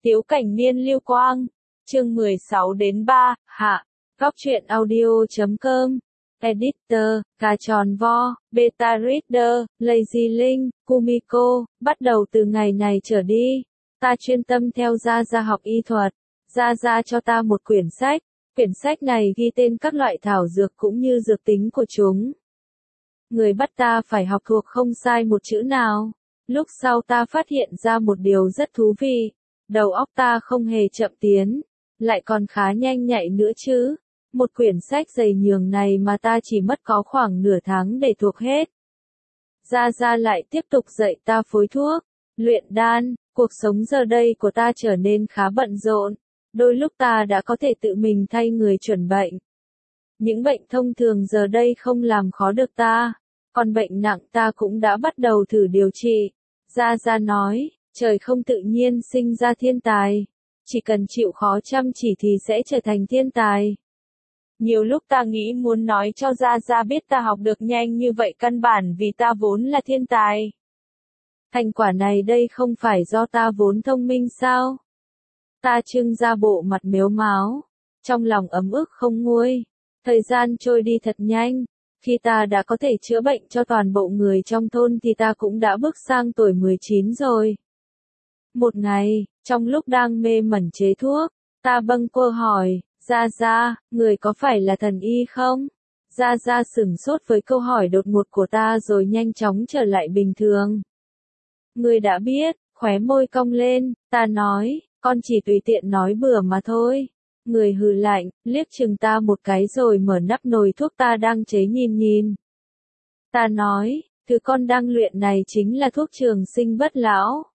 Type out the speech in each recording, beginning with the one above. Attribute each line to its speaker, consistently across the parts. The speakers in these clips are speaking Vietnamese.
Speaker 1: Tiếu Cảnh Niên Lưu Quang, chương 16 đến 3, hạ, Góc truyện audio.com, editor, Cà Tròn Vo, Beta Reader, Lazy Linh, Kumiko, bắt đầu từ ngày này trở đi, ta chuyên tâm theo Gia Gia học y thuật, Gia Gia cho ta một quyển sách này ghi tên các loại thảo dược cũng như dược tính của chúng. Người bắt ta phải học thuộc không sai một chữ nào. Lúc sau ta phát hiện ra một điều rất thú vị, đầu óc ta không hề chậm tiến, lại còn khá nhanh nhạy nữa chứ. Một quyển sách dày nhường này mà ta chỉ mất có khoảng nửa tháng để thuộc hết. Gia Gia lại tiếp tục dạy ta phối thuốc, luyện đan, cuộc sống giờ đây của ta trở nên khá bận rộn, đôi lúc ta đã có thể tự mình thay người chuẩn bệnh. Những bệnh thông thường giờ đây không làm khó được ta, còn bệnh nặng ta cũng đã bắt đầu thử điều trị. Gia Gia nói, trời không tự nhiên sinh ra thiên tài, chỉ cần chịu khó chăm chỉ thì sẽ trở thành thiên tài. Nhiều lúc ta nghĩ muốn nói cho Gia Gia biết ta học được nhanh như vậy căn bản vì ta vốn là thiên tài. Thành quả này đây không phải do ta vốn thông minh sao? Ta trưng ra bộ mặt mếu máo, trong lòng ấm ức không nguôi. Thời gian trôi đi thật nhanh, khi ta đã có thể chữa bệnh cho toàn bộ người trong thôn thì ta cũng đã bước sang tuổi 19 rồi. Một ngày, trong lúc đang mê mẩn chế thuốc, ta bâng quơ hỏi, Gia Gia, người có phải là thần y không? Gia Gia sửng sốt với câu hỏi đột ngột của ta rồi nhanh chóng trở lại bình thường. Người đã biết, khóe môi cong lên, ta nói, con chỉ tùy tiện nói bừa mà thôi. Người hừ lạnh, liếc chừng ta một cái rồi mở nắp nồi thuốc ta đang chế nhìn. Ta nói, thứ con đang luyện này chính là thuốc trường sinh bất lão.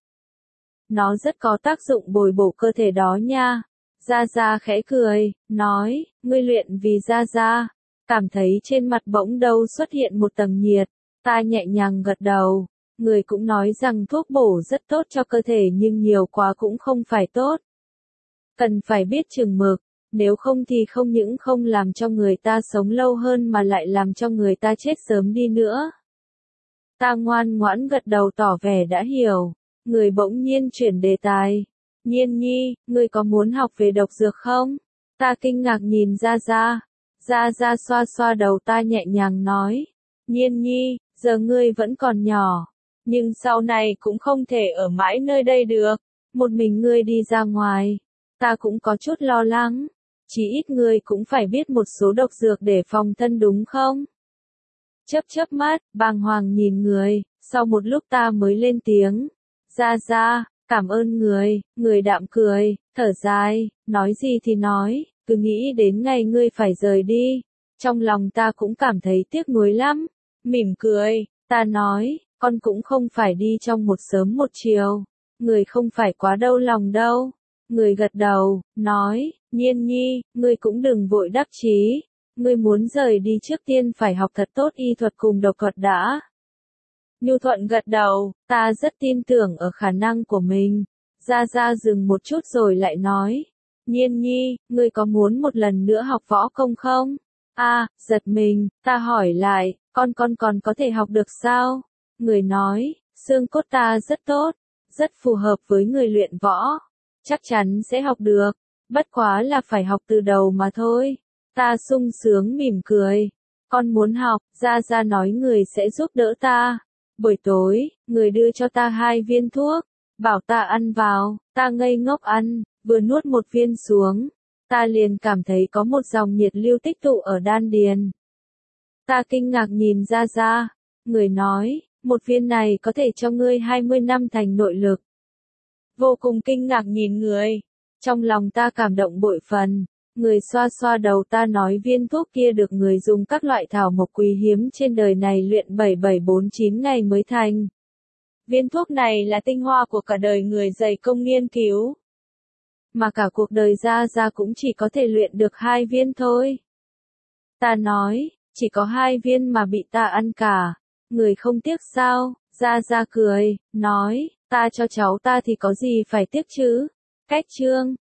Speaker 1: Nó rất có tác dụng bồi bổ cơ thể đó nha. Gia Gia khẽ cười, nói, ngươi luyện vì Gia Gia. Cảm thấy trên mặt bỗng đâu xuất hiện một tầng nhiệt. Ta nhẹ nhàng gật đầu. Người cũng nói rằng thuốc bổ rất tốt cho cơ thể nhưng nhiều quá cũng không phải tốt. Cần phải biết chừng mực, nếu không thì không những không làm cho người ta sống lâu hơn mà lại làm cho người ta chết sớm đi nữa. Ta ngoan ngoãn gật đầu tỏ vẻ đã hiểu. Người bỗng nhiên chuyển đề tài. Nhiên nhi, ngươi có muốn học về độc dược không? Ta kinh ngạc nhìn Gia Gia. Gia Gia xoa xoa đầu ta nhẹ nhàng nói. Nhiên nhi, giờ ngươi vẫn còn nhỏ. Nhưng sau này cũng không thể ở mãi nơi đây được. Một mình ngươi đi ra ngoài. Ta cũng có chút lo lắng. Chỉ ít ngươi cũng phải biết một số độc dược để phòng thân đúng không? Chớp mắt, bàng hoàng nhìn người. Sau một lúc ta mới lên tiếng. Gia Gia, cảm ơn người đạm cười, thở dài, nói gì thì nói, cứ nghĩ đến ngày ngươi phải rời đi. Trong lòng ta cũng cảm thấy tiếc nuối lắm. Mỉm cười, ta nói, con cũng không phải đi trong một sớm một chiều. Người không phải quá đau lòng đâu. Người gật đầu, nói, Nhiên nhi, ngươi cũng đừng vội đắc chí. Ngươi muốn rời đi trước tiên phải học thật tốt y thuật cùng độc thuật đã. Nhu Thuận gật đầu, ta rất tin tưởng ở khả năng của mình. Gia Gia dừng một chút rồi lại nói. Nhiên nhi, ngươi có muốn một lần nữa học võ công không? Giật mình, ta hỏi lại, con còn có thể học được sao? Người nói, xương cốt ta rất tốt, rất phù hợp với người luyện võ. Chắc chắn sẽ học được, bất quá là phải học từ đầu mà thôi. Ta sung sướng mỉm cười. Con muốn học, Gia Gia nói người sẽ giúp đỡ ta. Buổi tối, người đưa cho ta 2 viên thuốc, bảo ta ăn vào, ta ngây ngốc ăn, vừa nuốt một viên xuống, ta liền cảm thấy có một dòng nhiệt lưu tích tụ ở đan điền. Ta kinh ngạc nhìn Gia Gia, người nói, một viên này có thể cho ngươi 20 năm thành nội lực. Vô cùng kinh ngạc nhìn người, trong lòng ta cảm động bội phần. Người xoa xoa đầu ta nói viên thuốc kia được người dùng các loại thảo mộc quý hiếm trên đời này luyện 7749 ngày mới thành. Viên thuốc này là tinh hoa của cả đời người dày công nghiên cứu. Mà cả cuộc đời Gia Gia cũng chỉ có thể luyện được 2 viên thôi. Ta nói, chỉ có 2 viên mà bị ta ăn cả. Người không tiếc sao? Gia Gia cười, nói, ta cho cháu ta thì có gì phải tiếc chứ? Cách chương